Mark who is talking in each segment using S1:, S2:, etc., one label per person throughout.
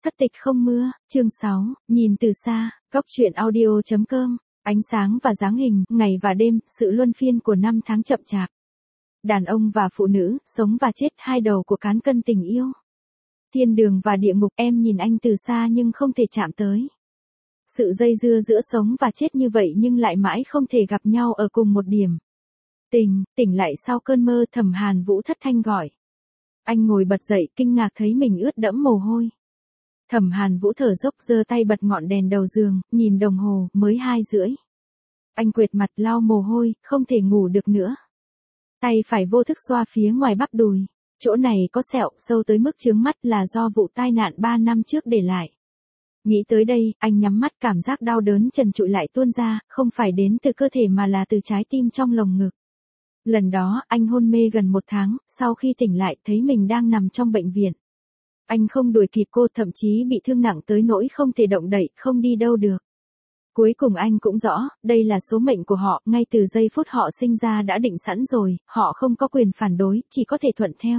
S1: Thất tịch không mưa, chương 6, nhìn từ xa, góc truyện audio.com, ánh sáng và dáng hình, ngày và đêm, sự luân phiên của năm tháng chậm chạp. Đàn ông và phụ nữ, sống và chết, hai đầu của cán cân tình yêu. Thiên đường và địa ngục, em nhìn anh từ xa nhưng không thể chạm tới. Sự dây dưa giữa sống và chết như vậy nhưng lại mãi không thể gặp nhau ở cùng một điểm. Tỉnh lại sau cơn mơ, Thẩm Hàn Vũ thất thanh gọi. Anh ngồi bật dậy, kinh ngạc thấy mình ướt đẫm mồ hôi. Thẩm Hàn Vũ thở dốc, giơ tay bật ngọn đèn đầu giường, nhìn đồng hồ, mới 2:30. Anh quệt mặt lau mồ hôi, không thể ngủ được nữa. Tay phải vô thức xoa phía ngoài bắp đùi. Chỗ này có sẹo, sâu tới mức chướng mắt, là do vụ tai nạn 3 năm trước để lại. Nghĩ tới đây, anh nhắm mắt, cảm giác đau đớn trần trụi lại tuôn ra, không phải đến từ cơ thể mà là từ trái tim trong lồng ngực. Lần đó, anh hôn mê gần 1 tháng, sau khi tỉnh lại thấy mình đang nằm trong bệnh viện. Anh không đuổi kịp cô, thậm chí bị thương nặng tới nỗi không thể động đậy, không đi đâu được. Cuối cùng anh cũng rõ, đây là số mệnh của họ, ngay từ giây phút họ sinh ra đã định sẵn rồi, họ không có quyền phản đối, chỉ có thể thuận theo.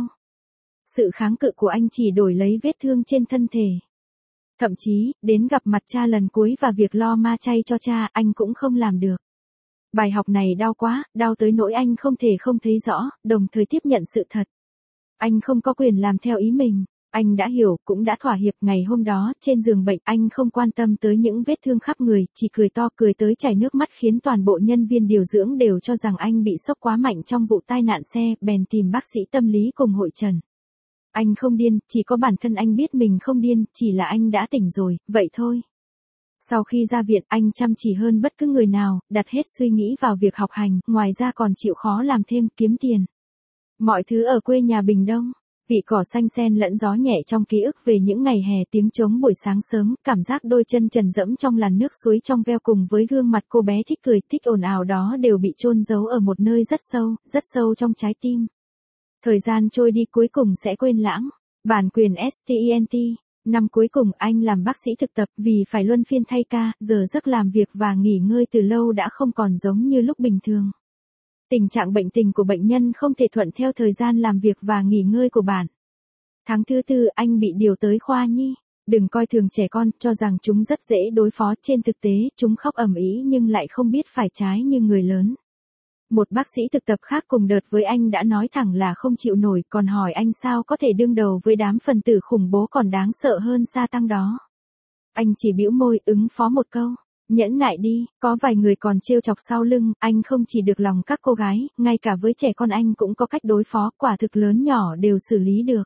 S1: Sự kháng cự của anh chỉ đổi lấy vết thương trên thân thể. Thậm chí, đến gặp mặt cha lần cuối và việc lo ma chay cho cha, anh cũng không làm được. Bài học này đau quá, đau tới nỗi anh không thể không thấy rõ, đồng thời tiếp nhận sự thật. Anh không có quyền làm theo ý mình. Anh đã hiểu, cũng đã thỏa hiệp. Ngày hôm đó, trên giường bệnh, anh không quan tâm tới những vết thương khắp người, chỉ cười to, cười tới chảy nước mắt, khiến toàn bộ nhân viên điều dưỡng đều cho rằng anh bị sốc quá mạnh trong vụ tai nạn xe, bèn tìm bác sĩ tâm lý cùng hội trần. Anh không điên, chỉ có bản thân anh biết mình không điên, chỉ là anh đã tỉnh rồi, vậy thôi. Sau khi ra viện, anh chăm chỉ hơn bất cứ người nào, đặt hết suy nghĩ vào việc học hành, ngoài ra còn chịu khó làm thêm, kiếm tiền. Mọi thứ ở quê nhà Bình Đông. Vị cỏ xanh xen lẫn gió nhẹ trong ký ức về những ngày hè, tiếng trống buổi sáng sớm, cảm giác đôi chân trần dẫm trong làn nước suối trong veo cùng với gương mặt cô bé thích cười, thích ồn ào đó đều bị chôn giấu ở một nơi rất sâu trong trái tim. Thời gian trôi đi cuối cùng sẽ quên lãng. Bản quyền STENT. Năm cuối cùng anh làm bác sĩ thực tập vì phải luân phiên thay ca, giờ giấc làm việc và nghỉ ngơi từ lâu đã không còn giống như lúc bình thường. Tình trạng bệnh tình của bệnh nhân không thể thuận theo thời gian làm việc và nghỉ ngơi của bạn. Tháng thứ 4 anh bị điều tới khoa nhi. Đừng coi thường trẻ con, cho rằng chúng rất dễ đối phó, trên thực tế chúng khóc ầm ĩ nhưng lại không biết phải trái như người lớn. Một bác sĩ thực tập khác cùng đợt với anh đã nói thẳng là không chịu nổi, còn hỏi anh sao có thể đương đầu với đám phần tử khủng bố còn đáng sợ hơn sa tăng đó. Anh chỉ bĩu môi ứng phó một câu. Nhẫn nại đi, có vài người còn trêu chọc sau lưng, anh không chỉ được lòng các cô gái, ngay cả với trẻ con anh cũng có cách đối phó, quả thực lớn nhỏ đều xử lý được.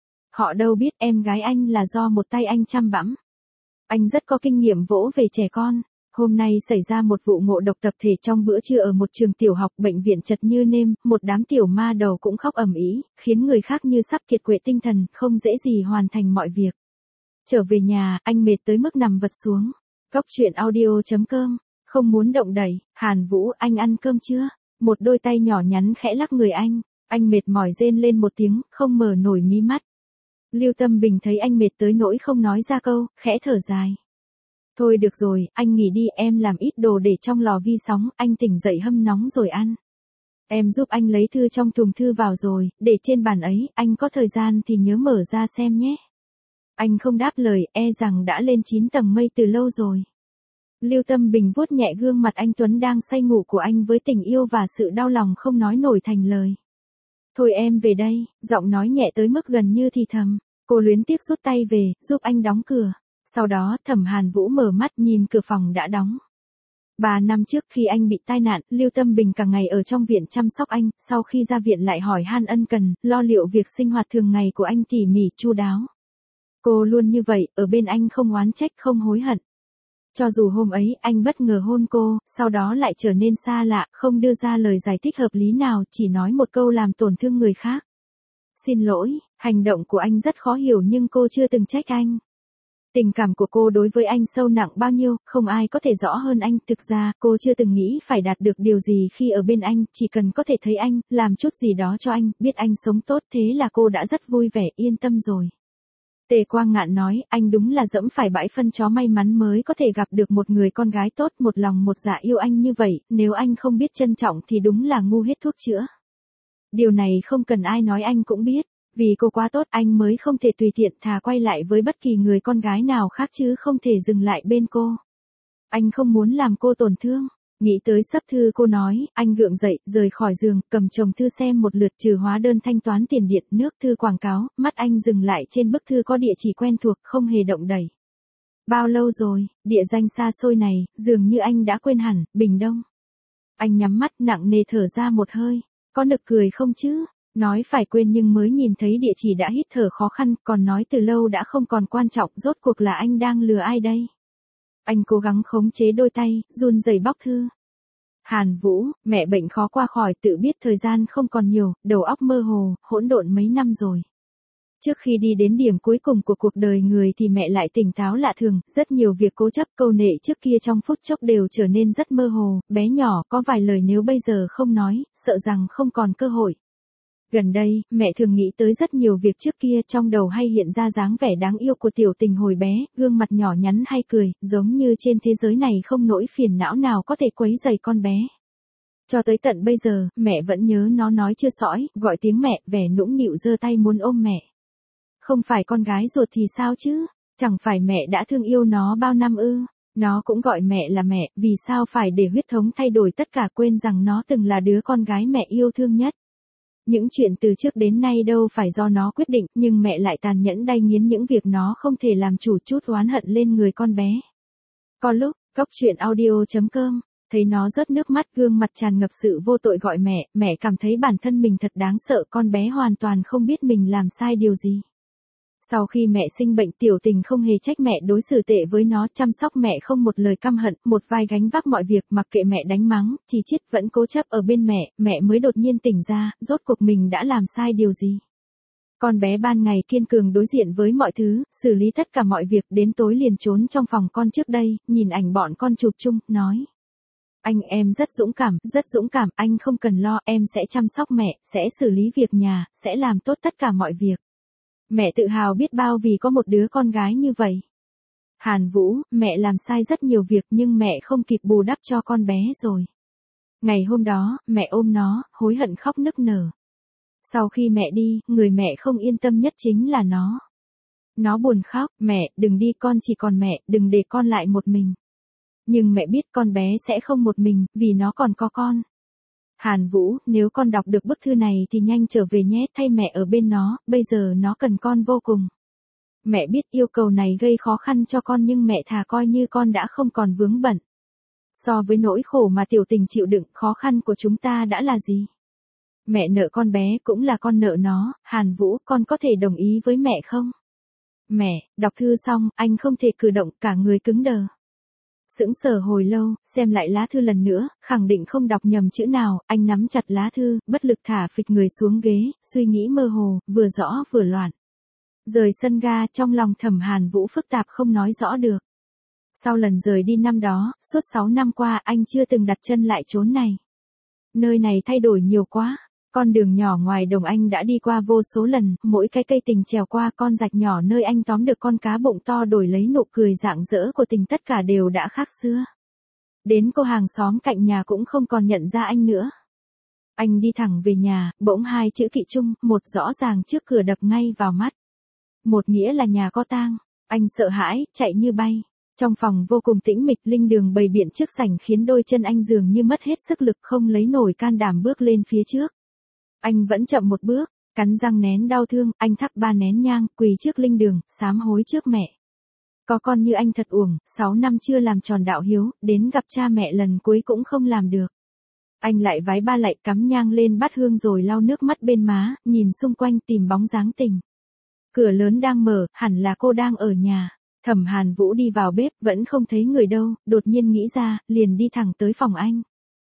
S1: Họ đâu biết em gái anh là do một tay anh chăm bẵm. Anh rất có kinh nghiệm vỗ về trẻ con. Hôm nay xảy ra một vụ ngộ độc tập thể trong bữa trưa ở một trường tiểu học, bệnh viện chật như nêm, một đám tiểu ma đầu cũng khóc ầm ĩ, khiến người khác như sắp kiệt quệ tinh thần, không dễ gì hoàn thành mọi việc. Trở về nhà, anh mệt tới mức nằm vật xuống. Góc truyện audio.com, không muốn động đẩy. Hàn Vũ, anh ăn cơm chưa? Một đôi tay nhỏ nhắn khẽ lắc người anh mệt mỏi rên lên một tiếng, không mở nổi mí mắt. Lưu Tâm Bình thấy anh mệt tới nỗi không nói ra câu, khẽ thở dài. Thôi được rồi, anh nghỉ đi, em làm ít đồ để trong lò vi sóng, anh tỉnh dậy hâm nóng rồi ăn. Em giúp anh lấy thư trong thùng thư vào rồi, để trên bàn ấy, anh có thời gian thì nhớ mở ra xem nhé. Anh không đáp lời, e rằng đã lên 9 tầng mây từ lâu rồi. Lưu Tâm Bình vuốt nhẹ gương mặt anh tuấn đang say ngủ của anh với tình yêu và sự đau lòng không nói nổi thành lời. Thôi em về đây, giọng nói nhẹ tới mức gần như thì thầm. Cô luyến tiếc rút tay về, giúp anh đóng cửa. Sau đó Thẩm Hàn Vũ mở mắt nhìn cửa phòng đã đóng. 3 năm trước khi anh bị tai nạn, Lưu Tâm Bình cả ngày ở trong viện chăm sóc anh, sau khi ra viện lại hỏi han ân cần, lo liệu việc sinh hoạt thường ngày của anh tỉ mỉ chu đáo. Cô luôn như vậy, ở bên anh không oán trách, không hối hận. Cho dù hôm ấy anh bất ngờ hôn cô, sau đó lại trở nên xa lạ, không đưa ra lời giải thích hợp lý nào, chỉ nói một câu làm tổn thương người khác. Xin lỗi, hành động của anh rất khó hiểu nhưng cô chưa từng trách anh. Tình cảm của cô đối với anh sâu nặng bao nhiêu, không ai có thể rõ hơn anh. Thực ra, cô chưa từng nghĩ phải đạt được điều gì khi ở bên anh, chỉ cần có thể thấy anh, làm chút gì đó cho anh, biết anh sống tốt, thế là cô đã rất vui vẻ, yên tâm rồi. Tề Quang Ngạn nói, anh đúng là dẫm phải bãi phân chó may mắn mới có thể gặp được một người con gái tốt, một lòng một dạ yêu anh như vậy, nếu anh không biết trân trọng thì đúng là ngu hết thuốc chữa. Điều này không cần ai nói anh cũng biết. Vì cô quá tốt anh mới không thể tùy tiện thà quay lại với bất kỳ người con gái nào khác chứ không thể dừng lại bên cô. Anh không muốn làm cô tổn thương. Nghĩ tới sấp thư cô nói, anh gượng dậy, rời khỏi giường, cầm chồng thư xem một lượt trừ hóa đơn thanh toán tiền điện, nước thư quảng cáo, mắt anh dừng lại trên bức thư có địa chỉ quen thuộc, không hề động đẩy. Bao lâu rồi, địa danh xa xôi này, dường như anh đã quên hẳn, Bình Đông. Anh nhắm mắt nặng nề thở ra một hơi, có nực cười không chứ? Nói phải quên nhưng mới nhìn thấy địa chỉ đã hít thở khó khăn, còn nói từ lâu đã không còn quan trọng, rốt cuộc là anh đang lừa ai đây? Anh cố gắng khống chế đôi tay, run rẩy bóc thư. Hàn Vũ, mẹ bệnh khó qua khỏi, tự biết thời gian không còn nhiều, đầu óc mơ hồ, hỗn độn mấy năm rồi. Trước khi đi đến điểm cuối cùng của cuộc đời người thì mẹ lại tỉnh táo lạ thường, rất nhiều việc cố chấp câu nệ trước kia trong phút chốc đều trở nên rất mơ hồ, bé nhỏ, có vài lời nếu bây giờ không nói, sợ rằng không còn cơ hội. Gần đây, mẹ thường nghĩ tới rất nhiều việc trước kia, trong đầu hay hiện ra dáng vẻ đáng yêu của Tiểu Tình hồi bé, gương mặt nhỏ nhắn hay cười, giống như trên thế giới này không nỗi phiền não nào có thể quấy rầy con bé. Cho tới tận bây giờ, mẹ vẫn nhớ nó nói chưa sõi, gọi tiếng mẹ, vẻ nũng nịu giơ tay muốn ôm mẹ. Không phải con gái ruột thì sao chứ? Chẳng phải mẹ đã thương yêu nó bao năm ư? Nó cũng gọi mẹ là mẹ, vì sao phải để huyết thống thay đổi tất cả, quên rằng nó từng là đứa con gái mẹ yêu thương nhất. Những chuyện từ trước đến nay đâu phải do nó quyết định, nhưng mẹ lại tàn nhẫn đay nghiến những việc nó không thể làm chủ, chút oán hận lên người con bé. Có lúc, coctruyện.audio.com, thấy nó rớt nước mắt, gương mặt tràn ngập sự vô tội gọi mẹ cảm thấy bản thân mình thật đáng sợ, con bé hoàn toàn không biết mình làm sai điều gì. Sau khi mẹ sinh bệnh, Tiểu Tình không hề trách mẹ đối xử tệ với nó, chăm sóc mẹ không một lời căm hận, một vai gánh vác mọi việc, mặc kệ mẹ đánh mắng, chỉ trích vẫn cố chấp ở bên mẹ mới đột nhiên tỉnh ra, rốt cuộc mình đã làm sai điều gì. Con bé ban ngày kiên cường đối diện với mọi thứ, xử lý tất cả mọi việc, đến tối liền trốn trong phòng con trước đây, nhìn ảnh bọn con chụp chung, nói. Anh em rất dũng cảm, anh không cần lo, em sẽ chăm sóc mẹ, sẽ xử lý việc nhà, sẽ làm tốt tất cả mọi việc. Mẹ tự hào biết bao vì có một đứa con gái như vậy. Hàn Vũ, mẹ làm sai rất nhiều việc nhưng mẹ không kịp bù đắp cho con bé rồi. Ngày hôm đó, mẹ ôm nó, hối hận khóc nức nở. Sau khi mẹ đi, người mẹ không yên tâm nhất chính là nó. Nó buồn khóc, mẹ, đừng đi, con chỉ còn mẹ, đừng để con lại một mình. Nhưng mẹ biết con bé sẽ không một mình, vì nó còn có con. Hàn Vũ, nếu con đọc được bức thư này thì nhanh trở về nhé, thay mẹ ở bên nó, bây giờ nó cần con vô cùng. Mẹ biết yêu cầu này gây khó khăn cho con nhưng mẹ thà coi như con đã không còn vướng bận. So với nỗi khổ mà Tiểu Tình chịu đựng, khó khăn của chúng ta đã là gì? Mẹ nợ con bé cũng là con nợ nó, Hàn Vũ, con có thể đồng ý với mẹ không? Mẹ, đọc thư xong, anh không thể cử động, cả người cứng đờ. Sững sờ hồi lâu, xem lại lá thư lần nữa, khẳng định không đọc nhầm chữ nào, anh nắm chặt lá thư, bất lực thả phịch người xuống ghế, suy nghĩ mơ hồ, vừa rõ vừa loạn. Rời sân ga, trong lòng Thẩm Hàn Vũ phức tạp không nói rõ được. Sau lần rời đi năm đó, suốt 6 năm qua anh chưa từng đặt chân lại chốn này. Nơi này thay đổi nhiều quá. Con đường nhỏ ngoài đồng anh đã đi qua vô số lần, mỗi cái cây tình trèo qua, con rạch nhỏ nơi anh tóm được con cá bụng to đổi lấy nụ cười rạng rỡ của tình, tất cả đều đã khác xưa. Đến cô hàng xóm cạnh nhà cũng không còn nhận ra anh nữa. Anh đi thẳng về nhà, bỗng hai chữ Kỵ Trung, một rõ ràng trước cửa đập ngay vào mắt. Một nghĩa là nhà có tang. Anh sợ hãi, chạy như bay. Trong phòng vô cùng tĩnh mịch, linh đường bày biện trước sảnh khiến đôi chân anh dường như mất hết sức lực, không lấy nổi can đảm bước lên phía trước. Anh vẫn chậm một bước, cắn răng nén đau thương, anh thắp 3 nén nhang, quỳ trước linh đường, sám hối trước mẹ. Có con như anh thật uổng, 6 năm chưa làm tròn đạo hiếu, đến gặp cha mẹ lần cuối cũng không làm được. Anh lại vái 3 lạy, cắm nhang lên bát hương rồi lau nước mắt bên má, nhìn xung quanh tìm bóng dáng Tình. Cửa lớn đang mở, hẳn là cô đang ở nhà. Thẩm Hàn Vũ đi vào bếp, vẫn không thấy người đâu, đột nhiên nghĩ ra, liền đi thẳng tới phòng anh.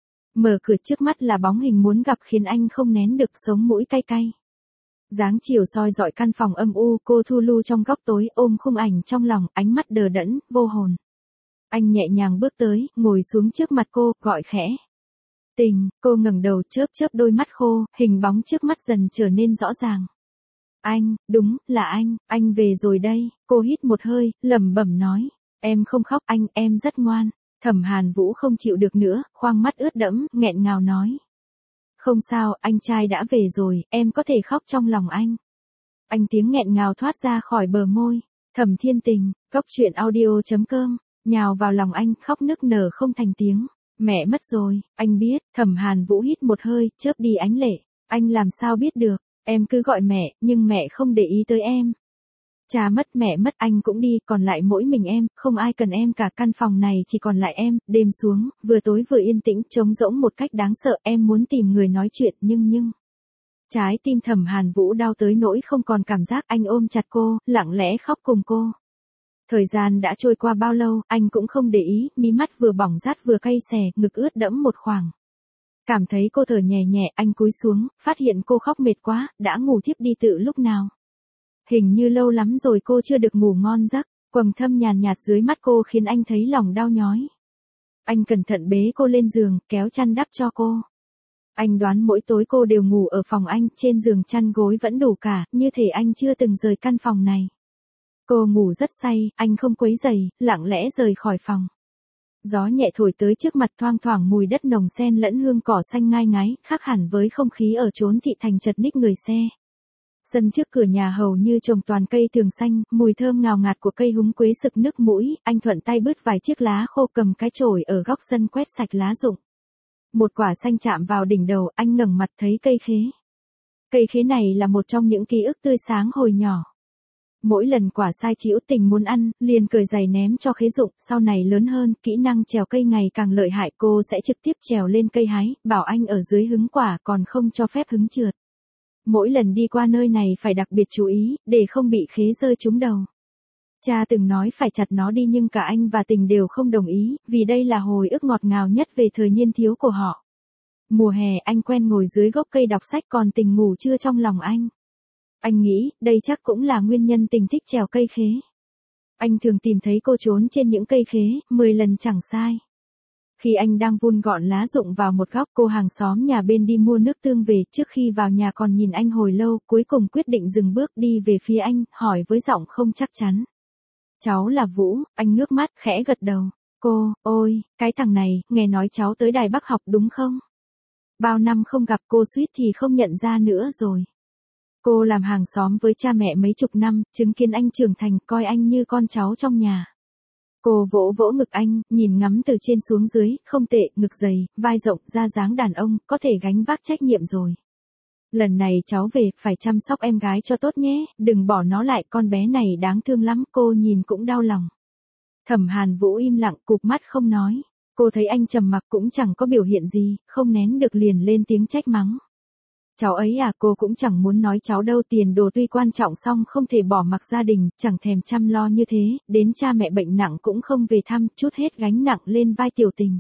S1: Mở cửa, trước mắt là bóng hình muốn gặp khiến anh không nén được, sống mũi cay cay. Dáng chiều soi dọi căn phòng âm u, cô thu lu trong góc tối, ôm khung ảnh trong lòng, ánh mắt đờ đẫn, vô hồn. Anh nhẹ nhàng bước tới, ngồi xuống trước mặt cô, gọi khẽ. Tình, cô ngẩng đầu, chớp chớp đôi mắt khô, hình bóng trước mắt dần trở nên rõ ràng. Anh, đúng, là anh về rồi đây. Cô hít một hơi, lẩm bẩm nói. Em không khóc anh, em rất ngoan. Thẩm Hàn Vũ không chịu được nữa, khoang mắt ướt đẫm, nghẹn ngào nói. Không sao, anh trai đã về rồi, em có thể khóc trong lòng anh. Anh tiếng nghẹn ngào thoát ra khỏi bờ môi. Thẩm Thiên Tình, cốc truyện audio.com, nhào vào lòng anh khóc nức nở không thành tiếng. Mẹ mất rồi, anh biết. Thẩm Hàn Vũ hít một hơi, chớp đi ánh lệ. Anh làm sao biết được, em cứ gọi mẹ, nhưng mẹ không để ý tới em. Cha mất mẹ mất anh cũng đi, còn lại mỗi mình em, không ai cần em cả, căn phòng này chỉ còn lại em. Đêm xuống, vừa tối vừa yên tĩnh, trống rỗng một cách đáng sợ, em muốn tìm người nói chuyện nhưng... Trái tim Thẩm Hàn Vũ đau tới nỗi không còn cảm giác, anh ôm chặt cô, lặng lẽ khóc cùng cô. Thời gian đã trôi qua bao lâu, anh cũng không để ý, mí mắt vừa bỏng rát vừa cay xè, ngực ướt đẫm một khoảng. Cảm thấy cô thở nhẹ nhẹ, anh cúi xuống, phát hiện cô khóc mệt quá, đã ngủ thiếp đi từ lúc nào. Hình như lâu lắm rồi cô chưa được ngủ ngon giấc, quầng thâm nhàn nhạt dưới mắt cô khiến anh thấy lòng đau nhói. Anh cẩn thận bế cô lên giường, kéo chăn đắp cho cô. Anh đoán mỗi tối cô đều ngủ ở phòng anh, trên giường chăn gối vẫn đủ cả, như thể anh chưa từng rời căn phòng này. Cô ngủ rất say, anh không quấy rầy, lặng lẽ rời khỏi phòng. Gió nhẹ thổi tới trước mặt, thoang thoảng mùi đất nồng xen lẫn hương cỏ xanh ngai ngái, khác hẳn với không khí ở chốn thị thành chật ních người xe. Sân trước cửa nhà hầu như trồng toàn cây tường xanh, mùi thơm ngào ngạt của cây húng quế sực nước mũi, anh thuận tay bứt vài chiếc lá khô, cầm cái chổi ở góc sân quét sạch lá rụng. Một quả xanh chạm vào đỉnh đầu, anh ngẩng mặt thấy cây khế. Cây khế này là một trong những ký ức tươi sáng hồi nhỏ. Mỗi lần quả sai chĩu tình muốn ăn, liền cởi giày ném cho khế rụng, sau này lớn hơn, kỹ năng trèo cây ngày càng lợi hại, cô sẽ trực tiếp trèo lên cây hái, bảo anh ở dưới hứng quả, còn không cho phép hứng trượt. Mỗi lần đi qua nơi này phải đặc biệt chú ý, để không bị khế rơi trúng đầu. Cha từng nói phải chặt nó đi nhưng cả anh và Tình đều không đồng ý, vì đây là hồi ức ngọt ngào nhất về thời niên thiếu của họ. Mùa hè anh quen ngồi dưới gốc cây đọc sách, còn Tình ngủ trưa trong lòng anh. Anh nghĩ, đây chắc cũng là nguyên nhân Tình thích trèo cây khế. Anh thường tìm thấy cô trốn trên những cây khế, 10 lần chẳng sai. Khi anh đang vun gọn lá rụng vào một góc, cô hàng xóm nhà bên đi mua nước tương về, trước khi vào nhà còn nhìn anh hồi lâu, cuối cùng quyết định dừng bước đi về phía anh, hỏi với giọng không chắc chắn. Cháu là Vũ, anh ngước mắt, khẽ gật đầu. Cô, ôi, cái thằng này, nghe nói cháu tới Đài Bắc học đúng không? Bao năm không gặp, cô suýt thì không nhận ra nữa rồi. Cô làm hàng xóm với cha mẹ mấy chục năm, chứng kiến anh trưởng thành, coi anh như con cháu trong nhà. Cô vỗ vỗ ngực anh, nhìn ngắm từ trên xuống dưới, không tệ, ngực dày, vai rộng, da dáng đàn ông, có thể gánh vác trách nhiệm rồi. Lần này cháu về, phải chăm sóc em gái cho tốt nhé, đừng bỏ nó lại, con bé này đáng thương lắm, cô nhìn cũng đau lòng. Thẩm Hàn Vũ im lặng, cụp mắt không nói. Cô thấy anh trầm mặc cũng chẳng có biểu hiện gì, không nén được liền lên tiếng trách mắng. Cháu ấy à, cô cũng chẳng muốn nói cháu đâu, tiền đồ tuy quan trọng song không thể bỏ mặc gia đình, chẳng thèm chăm lo như thế, đến cha mẹ bệnh nặng cũng không về thăm, trút hết gánh nặng lên vai Tiểu Tình.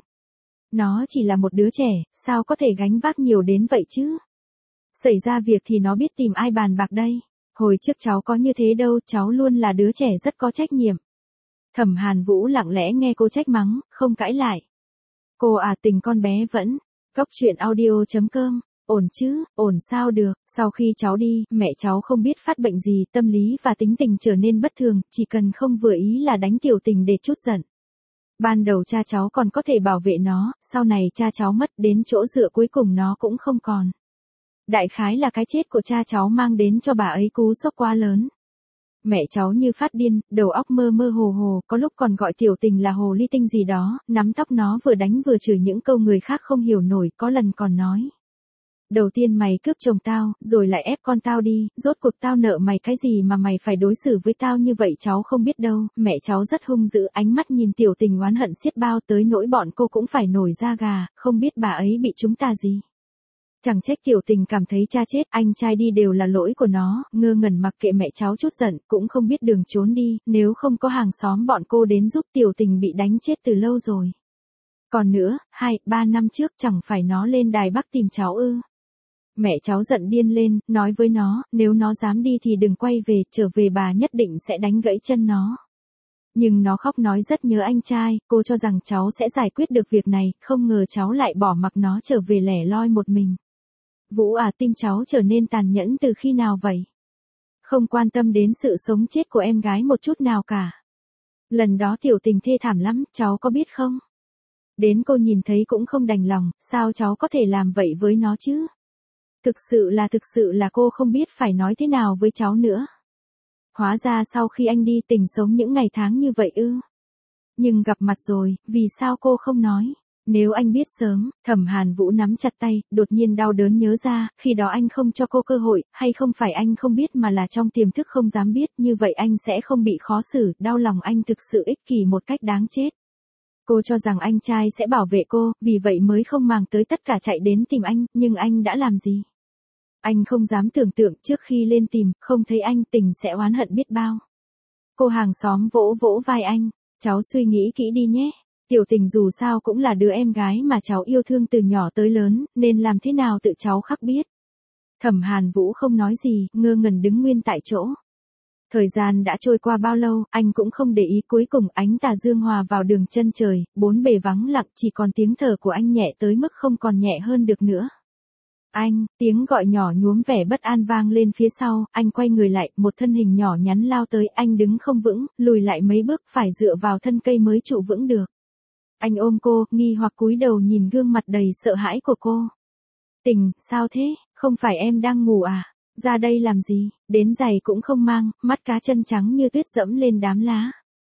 S1: Nó chỉ là một đứa trẻ, sao có thể gánh vác nhiều đến vậy chứ? Xảy ra việc thì nó biết tìm ai bàn bạc đây. Hồi trước cháu có như thế đâu, cháu luôn là đứa trẻ rất có trách nhiệm. Thẩm Hàn Vũ lặng lẽ nghe cô trách mắng, không cãi lại. Cô à, Tình con bé vẫn. Cốc truyện audio.com. Ổn chứ, ổn sao được, sau khi cháu đi, mẹ cháu không biết phát bệnh gì, tâm lý và tính tình trở nên bất thường, chỉ cần không vừa ý là đánh Tiểu Tình để trút giận. Ban đầu cha cháu còn có thể bảo vệ nó, sau này cha cháu mất, đến chỗ dựa cuối cùng nó cũng không còn. Đại khái là cái chết của cha cháu mang đến cho bà ấy cú sốc quá lớn. Mẹ cháu như phát điên, đầu óc mơ mơ hồ hồ, có lúc còn gọi Tiểu Tình là hồ ly tinh gì đó, nắm tóc nó vừa đánh vừa chửi những câu người khác không hiểu nổi, có lần còn nói. Đầu tiên mày cướp chồng tao, rồi lại ép con tao đi, rốt cuộc tao nợ mày cái gì mà mày phải đối xử với tao như vậy, cháu không biết đâu, mẹ cháu rất hung dữ, ánh mắt nhìn Tiểu Tình oán hận xiết bao, tới nỗi bọn cô cũng phải nổi da gà, không biết bà ấy bị chúng ta gì. Chẳng trách Tiểu Tình cảm thấy cha chết, anh trai đi đều là lỗi của nó, ngơ ngẩn mặc kệ mẹ cháu chút giận, cũng không biết đường trốn đi, nếu không có hàng xóm bọn cô đến giúp Tiểu Tình bị đánh chết từ lâu rồi. Còn nữa, 2-3 năm trước chẳng phải nó lên Đài Bắc tìm cháu ư. Mẹ cháu giận điên lên, nói với nó, nếu nó dám đi thì đừng quay về, trở về bà nhất định sẽ đánh gãy chân nó. Nhưng nó khóc nói rất nhớ anh trai, cô cho rằng cháu sẽ giải quyết được việc này, không ngờ cháu lại bỏ mặc nó trở về lẻ loi một mình. Vũ à, tim cháu trở nên tàn nhẫn từ khi nào vậy? Không quan tâm đến sự sống chết của em gái một chút nào cả. Lần đó Tiểu Tình thê thảm lắm, cháu có biết không? Đến cô nhìn thấy cũng không đành lòng, sao cháu có thể làm vậy với nó chứ? Thực sự là cô không biết phải nói thế nào với cháu nữa. Hóa ra sau khi anh đi Tình sống những ngày tháng như vậy ư? Nhưng gặp mặt rồi, vì sao cô không nói? Nếu anh biết sớm, Thẩm Hàn Vũ nắm chặt tay, đột nhiên đau đớn nhớ ra, khi đó anh không cho cô cơ hội, hay không phải anh không biết mà là trong tiềm thức không dám biết, như vậy anh sẽ không bị khó xử, đau lòng anh thực sự ích kỷ một cách đáng chết. Cô cho rằng anh trai sẽ bảo vệ cô, vì vậy mới không màng tới tất cả chạy đến tìm anh, nhưng anh đã làm gì? Anh không dám tưởng tượng trước khi lên tìm, không thấy anh Tình sẽ oán hận biết bao. Cô hàng xóm vỗ vỗ vai anh, cháu suy nghĩ kỹ đi nhé. Tiểu Tình dù sao cũng là đứa em gái mà cháu yêu thương từ nhỏ tới lớn, nên làm thế nào tự cháu khắc biết. Thẩm Hàn Vũ không nói gì, ngơ ngẩn đứng nguyên tại chỗ. Thời gian đã trôi qua bao lâu, anh cũng không để ý, cuối cùng ánh tà dương hòa vào đường chân trời, bốn bề vắng lặng, chỉ còn tiếng thở của anh nhẹ tới mức không còn nhẹ hơn được nữa. Anh, tiếng gọi nhỏ nhuốm vẻ bất an vang lên phía sau, anh quay người lại, một thân hình nhỏ nhắn lao tới, anh đứng không vững, lùi lại mấy bước, phải dựa vào thân cây mới trụ vững được. Anh ôm cô, nghi hoặc cúi đầu nhìn gương mặt đầy sợ hãi của cô. Tình, sao thế, không phải em đang ngủ à? Ra đây làm gì, đến giày cũng không mang, mắt cá chân trắng như tuyết dẫm lên đám lá.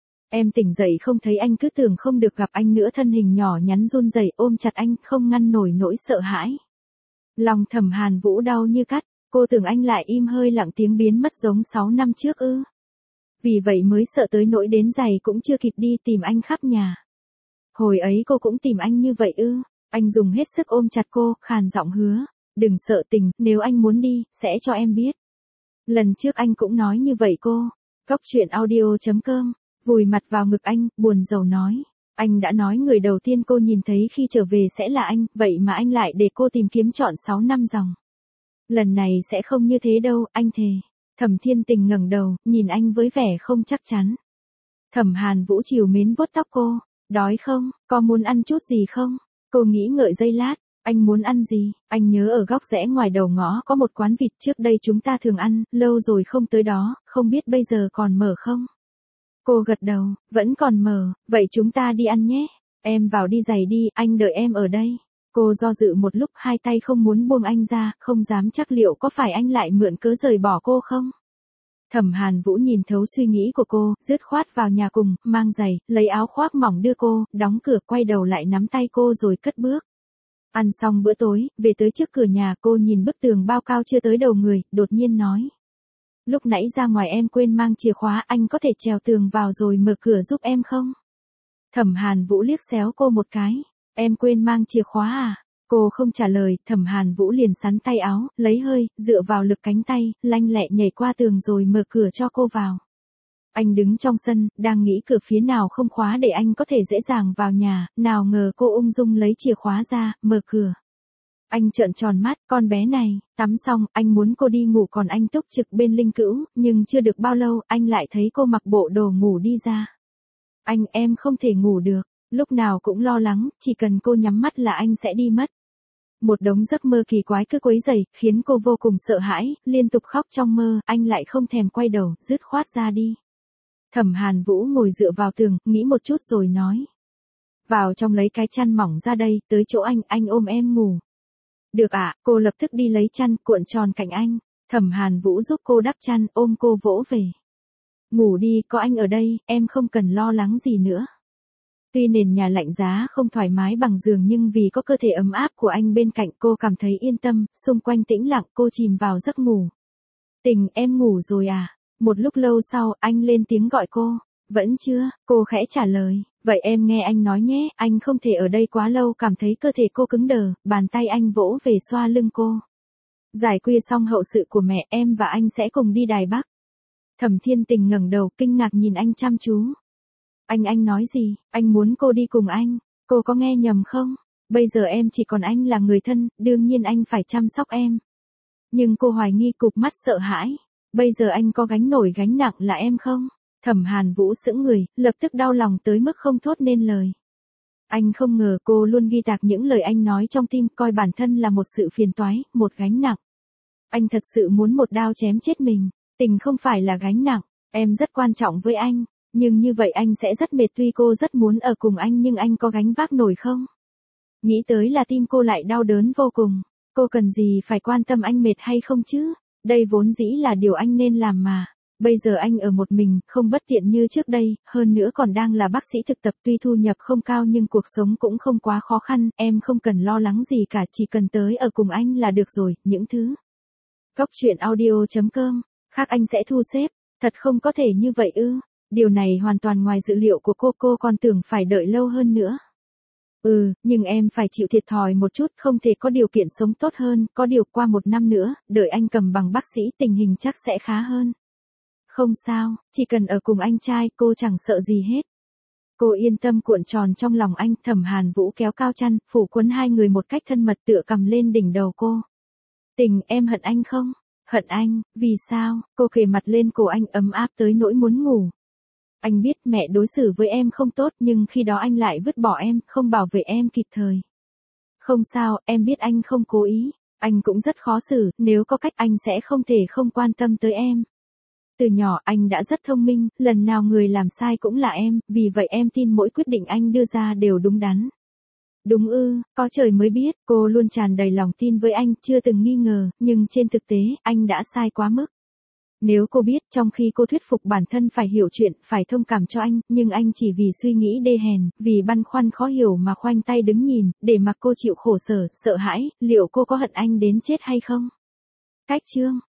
S1: Em tỉnh dậy không thấy anh, cứ tưởng không được gặp anh nữa, thân hình nhỏ nhắn run rẩy ôm chặt anh, không ngăn nổi nỗi sợ hãi. Lòng Thẩm Hàn Vũ đau như cắt, cô tưởng anh lại im hơi lặng tiếng biến mất giống 6 năm trước ư. Vì vậy mới sợ tới nỗi đến giày cũng chưa kịp đi tìm anh khắp nhà. Hồi ấy cô cũng tìm anh như vậy ư? Anh dùng hết sức ôm chặt cô, khàn giọng hứa. Đừng sợ Tình, nếu anh muốn đi, sẽ cho em biết. Lần trước anh cũng nói như vậy cô. Góc chuyện audio.com, vùi mặt vào ngực anh, buồn rầu nói. Anh đã nói người đầu tiên cô nhìn thấy khi trở về sẽ là anh, vậy mà anh lại để cô tìm kiếm trọn 6 năm dòng. Lần này sẽ không như thế đâu, anh thề. Thẩm Thiên Tình ngẩng đầu, nhìn anh với vẻ không chắc chắn. Thẩm Hàn Vũ trìu mến vuốt tóc cô. Đói không, có muốn ăn chút gì không? Cô nghĩ ngợi giây lát, anh muốn ăn gì? Anh nhớ ở góc rẽ ngoài đầu ngõ có một quán vịt trước đây chúng ta thường ăn, lâu rồi không tới đó, không biết bây giờ còn mở không? Cô gật đầu, vẫn còn mở, vậy chúng ta đi ăn nhé. Em vào đi giày đi, anh đợi em ở đây. Cô do dự một lúc, hai tay không muốn buông anh ra, không dám chắc liệu có phải anh lại mượn cớ rời bỏ cô không? Thẩm Hàn Vũ nhìn thấu suy nghĩ của cô, dứt khoát vào nhà cùng, mang giày, lấy áo khoác mỏng đưa cô, đóng cửa, quay đầu lại nắm tay cô rồi cất bước. Ăn xong bữa tối, về tới trước cửa nhà, cô nhìn bức tường bao cao chưa tới đầu người, đột nhiên nói. Lúc nãy ra ngoài em quên mang chìa khóa, anh có thể trèo tường vào rồi mở cửa giúp em không? Thẩm Hàn Vũ liếc xéo cô một cái. Em quên mang chìa khóa à? Cô không trả lời, Thẩm Hàn Vũ liền sắn tay áo, lấy hơi, dựa vào lực cánh tay, lanh lẹ nhảy qua tường rồi mở cửa cho cô vào. Anh đứng trong sân, đang nghĩ cửa phía nào không khóa để anh có thể dễ dàng vào nhà, nào ngờ cô ung dung lấy chìa khóa ra, mở cửa. Anh trợn tròn mắt, con bé này, tắm xong, anh muốn cô đi ngủ còn anh túc trực bên linh cữu, nhưng chưa được bao lâu, anh lại thấy cô mặc bộ đồ ngủ đi ra. Anh, em không thể ngủ được, lúc nào cũng lo lắng, chỉ cần cô nhắm mắt là anh sẽ đi mất. Một đống giấc mơ kỳ quái cứ quấy rầy, khiến cô vô cùng sợ hãi, liên tục khóc trong mơ, anh lại không thèm quay đầu, dứt khoát ra đi. Thẩm Hàn Vũ ngồi dựa vào tường, nghĩ một chút rồi nói. Vào trong lấy cái chăn mỏng ra đây, tới chỗ anh ôm em ngủ. Được ạ, cô lập tức đi lấy chăn, cuộn tròn cạnh anh. Thẩm Hàn Vũ giúp cô đắp chăn, ôm cô vỗ về. Ngủ đi, có anh ở đây, em không cần lo lắng gì nữa. Tuy nền nhà lạnh giá không thoải mái bằng giường nhưng vì có cơ thể ấm áp của anh bên cạnh cô cảm thấy yên tâm, xung quanh tĩnh lặng cô chìm vào giấc ngủ. Tình, em ngủ rồi à? Một lúc lâu sau, anh lên tiếng gọi cô. Vẫn chưa, cô khẽ trả lời. Vậy em nghe anh nói nhé, anh không thể ở đây quá lâu, cảm thấy cơ thể cô cứng đờ, bàn tay anh vỗ về xoa lưng cô. Giải khuya xong hậu sự của mẹ, em và anh sẽ cùng đi Đài Bắc. Thẩm Thiên Tình ngẩng đầu, kinh ngạc nhìn anh chăm chú. Anh nói gì, anh muốn cô đi cùng anh, cô có nghe nhầm không? Bây giờ em chỉ còn anh là người thân, đương nhiên anh phải chăm sóc em. Nhưng cô hoài nghi, cụp mắt sợ hãi. Bây giờ anh có gánh nổi gánh nặng là em không? Thẩm Hàn Vũ sững người, lập tức đau lòng tới mức không thốt nên lời. Anh không ngờ cô luôn ghi tạc những lời anh nói trong tim, coi bản thân là một sự phiền toái, một gánh nặng. Anh thật sự muốn một đao chém chết mình. Tình không phải là gánh nặng, em rất quan trọng với anh. Nhưng như vậy anh sẽ rất mệt, tuy cô rất muốn ở cùng anh nhưng anh có gánh vác nổi không? Nghĩ tới là tim cô lại đau đớn vô cùng. Cô cần gì phải quan tâm anh mệt hay không chứ? Đây vốn dĩ là điều anh nên làm mà. Bây giờ anh ở một mình, không bất tiện như trước đây, hơn nữa còn đang là bác sĩ thực tập, tuy thu nhập không cao nhưng cuộc sống cũng không quá khó khăn, em không cần lo lắng gì cả, chỉ cần tới ở cùng anh là được rồi, những thứ. Cốc truyện audio.com, khác anh sẽ thu xếp, thật không có thể như vậy ư? Điều này hoàn toàn ngoài dự liệu của cô còn tưởng phải đợi lâu hơn nữa. Nhưng em phải chịu thiệt thòi một chút, không thể có điều kiện sống tốt hơn, có điều qua 1 năm nữa, đợi anh cầm bằng bác sĩ tình hình chắc sẽ khá hơn. Không sao, chỉ cần ở cùng anh trai cô chẳng sợ gì hết. Cô yên tâm cuộn tròn trong lòng anh. Thẩm Hàn Vũ kéo cao chăn, phủ quấn hai người một cách thân mật, tựa cầm lên đỉnh đầu cô. Tình, em hận anh không? Hận anh, vì sao? Cô kề mặt lên cổ anh, ấm áp tới nỗi muốn ngủ. Anh biết mẹ đối xử với em không tốt, nhưng khi đó anh lại vứt bỏ em, không bảo vệ em kịp thời. Không sao, em biết anh không cố ý. Anh cũng rất khó xử, nếu có cách anh sẽ không thể không quan tâm tới em. Từ nhỏ anh đã rất thông minh, lần nào người làm sai cũng là em, vì vậy em tin mỗi quyết định anh đưa ra đều đúng đắn. Đúng ư, có trời mới biết, cô luôn tràn đầy lòng tin với anh, chưa từng nghi ngờ, nhưng trên thực tế, anh đã sai quá mức. Nếu cô biết, trong khi cô thuyết phục bản thân phải hiểu chuyện, phải thông cảm cho anh, nhưng anh chỉ vì suy nghĩ đê hèn, vì băn khoăn khó hiểu mà khoanh tay đứng nhìn, để mặc cô chịu khổ sở, sợ hãi, liệu cô có hận anh đến chết hay không? Cách chương